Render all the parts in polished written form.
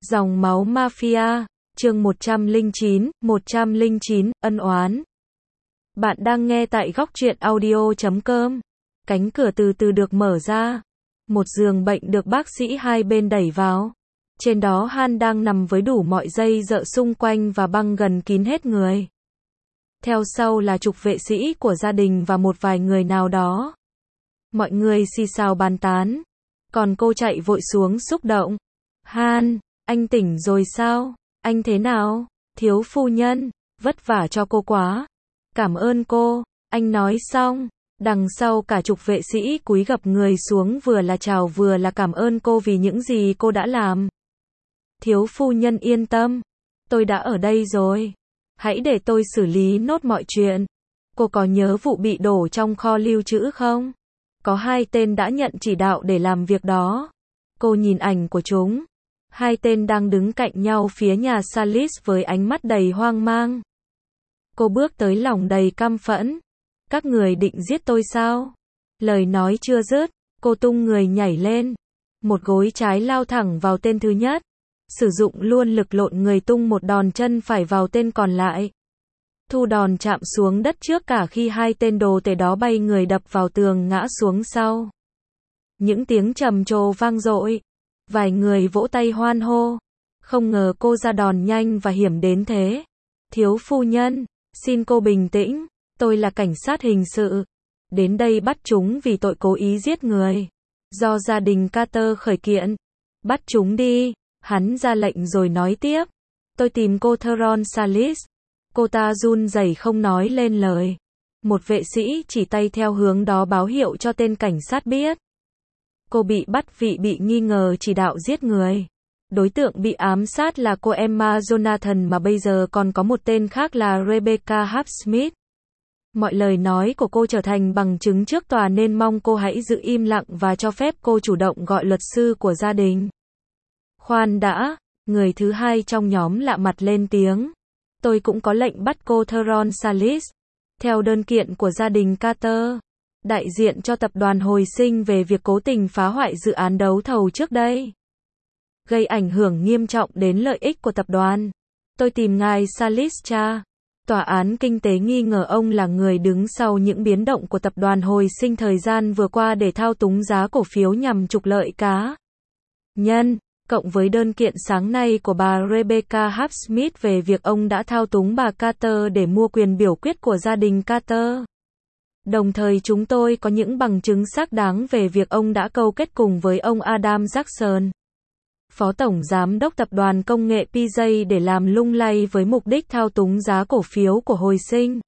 Dòng máu mafia, chương 109, ân oán. Bạn đang nghe tại góc truyện audio.com. Cánh cửa từ từ được mở ra. Một giường bệnh được bác sĩ hai bên đẩy vào. Trên đó Han đang nằm với đủ mọi dây dợ xung quanh và băng gần kín hết người. Theo sau là chục vệ sĩ của gia đình và một vài người nào đó. Mọi người xì xào bàn tán. Còn cô chạy vội xuống xúc động. Han, anh tỉnh rồi sao? Anh thế nào? Thiếu phu nhân, vất vả cho cô quá. Cảm ơn cô, anh nói xong. Đằng sau cả chục vệ sĩ cúi gập người xuống vừa là chào vừa là cảm ơn cô vì những gì cô đã làm. Thiếu phu nhân yên tâm, tôi đã ở đây rồi. Hãy để tôi xử lý nốt mọi chuyện. Cô có nhớ vụ bị đổ trong kho lưu trữ không? Có hai tên đã nhận chỉ đạo để làm việc đó. Cô nhìn ảnh của chúng. Hai tên đang đứng cạnh nhau phía nhà Salis với ánh mắt đầy hoang mang. Cô bước tới lòng đầy căm phẫn. Các người định giết tôi sao? Lời nói chưa dứt, cô tung người nhảy lên. Một gối trái lao thẳng vào tên thứ nhất. Sử dụng luôn lực lộn người tung một đòn chân phải vào tên còn lại. Thu đòn chạm xuống đất trước cả khi hai tên đồ tể đó bay người đập vào tường ngã xuống sau. Những tiếng trầm trồ vang dội. Vài người vỗ tay hoan hô. Không ngờ cô ra đòn nhanh và hiểm đến thế. Thiếu phu nhân, xin cô bình tĩnh. Tôi là cảnh sát hình sự. Đến đây bắt chúng vì tội cố ý giết người. Do gia đình Carter khởi kiện. Bắt chúng đi. Hắn ra lệnh rồi nói tiếp. Tôi tìm cô Theron Salis. Cô ta run rẩy không nói lên lời. Một vệ sĩ chỉ tay theo hướng đó báo hiệu cho tên cảnh sát biết. Cô bị bắt vì bị nghi ngờ chỉ đạo giết người. Đối tượng bị ám sát là cô Emma Jonathan mà bây giờ còn có một tên khác là Rebecca Hart-Smith. Mọi lời nói của cô trở thành bằng chứng trước tòa nên mong cô hãy giữ im lặng và cho phép cô chủ động gọi luật sư của gia đình. Khoan đã, người thứ hai trong nhóm lạ mặt lên tiếng. Tôi cũng có lệnh bắt cô Theron Salis. Theo đơn kiện của gia đình Carter. Đại diện cho tập đoàn hồi sinh về việc cố tình phá hoại dự án đấu thầu trước đây. Gây ảnh hưởng nghiêm trọng đến lợi ích của tập đoàn. Tôi tìm ngài Salis cha. Tòa án kinh tế nghi ngờ ông là người đứng sau những biến động của tập đoàn hồi sinh thời gian vừa qua để thao túng giá cổ phiếu nhằm trục lợi cá nhân. Cộng với đơn kiện sáng nay của bà Rebecca Hart-Smith về việc ông đã thao túng bà Carter để mua quyền biểu quyết của gia đình Carter. Đồng thời chúng tôi có những bằng chứng xác đáng về việc ông đã câu kết cùng với ông Adam Jackson, Phó Tổng Giám đốc Tập đoàn Công nghệ PJ để làm lung lay với mục đích thao túng giá cổ phiếu của hồi sinh.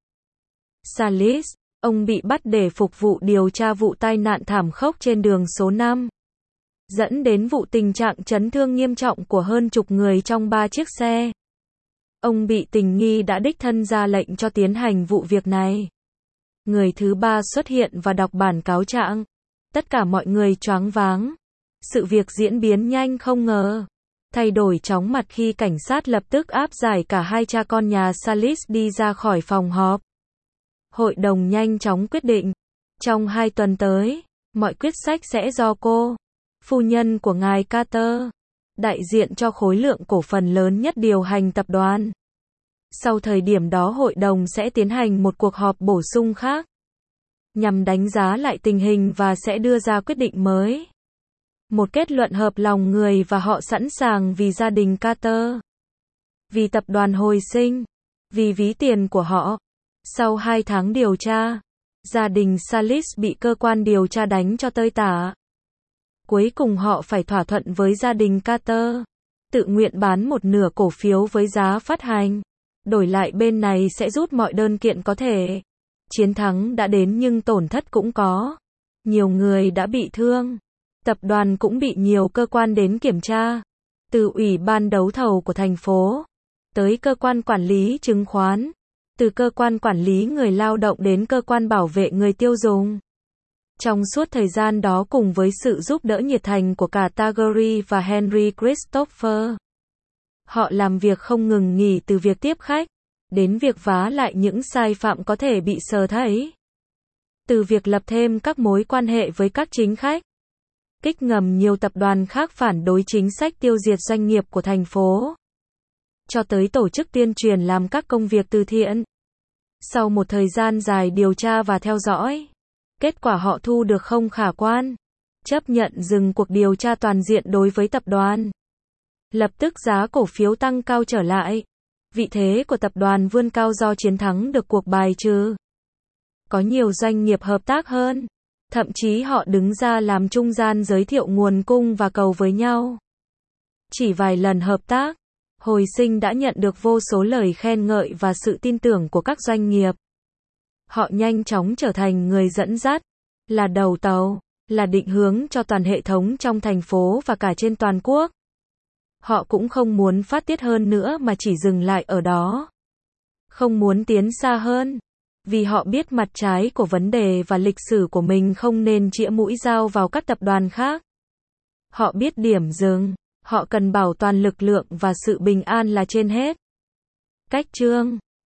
Salis, ông bị bắt để phục vụ điều tra vụ tai nạn thảm khốc trên đường số 5. Dẫn đến vụ tình trạng chấn thương nghiêm trọng của hơn chục người trong 3 chiếc xe. Ông bị tình nghi đã đích thân ra lệnh cho tiến hành vụ việc này. Người thứ ba xuất hiện và đọc bản cáo trạng. Tất cả mọi người choáng váng. Sự việc diễn biến nhanh không ngờ. Thay đổi chóng mặt khi cảnh sát lập tức áp giải cả hai cha con nhà Salis đi ra khỏi phòng họp. Hội đồng nhanh chóng quyết định. Trong 2 tuần tới, mọi quyết sách sẽ do cô, phu nhân của ngài Carter, đại diện cho khối lượng cổ phần lớn nhất điều hành tập đoàn. Sau thời điểm đó hội đồng sẽ tiến hành một cuộc họp bổ sung khác. Nhằm đánh giá lại tình hình và sẽ đưa ra quyết định mới. Một kết luận hợp lòng người và họ sẵn sàng vì gia đình Carter. Vì tập đoàn hồi sinh. Vì ví tiền của họ. Sau 2 tháng điều tra, gia đình Salis bị cơ quan điều tra đánh cho tơi tả. Cuối cùng họ phải thỏa thuận với gia đình Carter. Tự nguyện bán một nửa cổ phiếu với giá phát hành. Đổi lại bên này sẽ rút mọi đơn kiện có thể. Chiến thắng đã đến nhưng tổn thất cũng có. Nhiều người đã bị thương. Tập đoàn cũng bị nhiều cơ quan đến kiểm tra. Từ Ủy ban đấu thầu của thành phố. Tới cơ quan quản lý chứng khoán. Từ cơ quan quản lý người lao động đến cơ quan bảo vệ người tiêu dùng. Trong suốt thời gian đó cùng với sự giúp đỡ nhiệt thành của cả Targery và Henry Christopher. Họ làm việc không ngừng nghỉ từ việc tiếp khách. Đến việc vá lại những sai phạm có thể bị sờ thấy. Từ việc lập thêm các mối quan hệ với các chính khách. kích ngầm nhiều tập đoàn khác phản đối chính sách tiêu diệt doanh nghiệp của thành phố, cho tới tổ chức tuyên truyền làm các công việc từ thiện. Sau một thời gian dài điều tra và theo dõi, kết quả họ thu được không khả quan, chấp nhận dừng cuộc điều tra toàn diện đối với tập đoàn. Lập tức giá cổ phiếu tăng cao trở lại. Vị thế của tập đoàn vươn cao do chiến thắng được cuộc bài trừ. Có nhiều doanh nghiệp hợp tác hơn. Thậm chí họ đứng ra làm trung gian giới thiệu nguồn cung và cầu với nhau. Chỉ vài lần hợp tác, Hồi Sinh đã nhận được vô số lời khen ngợi và sự tin tưởng của các doanh nghiệp. Họ nhanh chóng trở thành người dẫn dắt, là đầu tàu, là định hướng cho toàn hệ thống trong thành phố và cả trên toàn quốc. Họ cũng không muốn phát tiết hơn nữa mà chỉ dừng lại ở đó. Không muốn tiến xa hơn. Vì họ biết mặt trái của vấn đề và lịch sử của mình không nên chĩa mũi dao vào các tập đoàn khác. Họ biết điểm dừng. Họ cần bảo toàn lực lượng và sự bình an là trên hết. Cách chương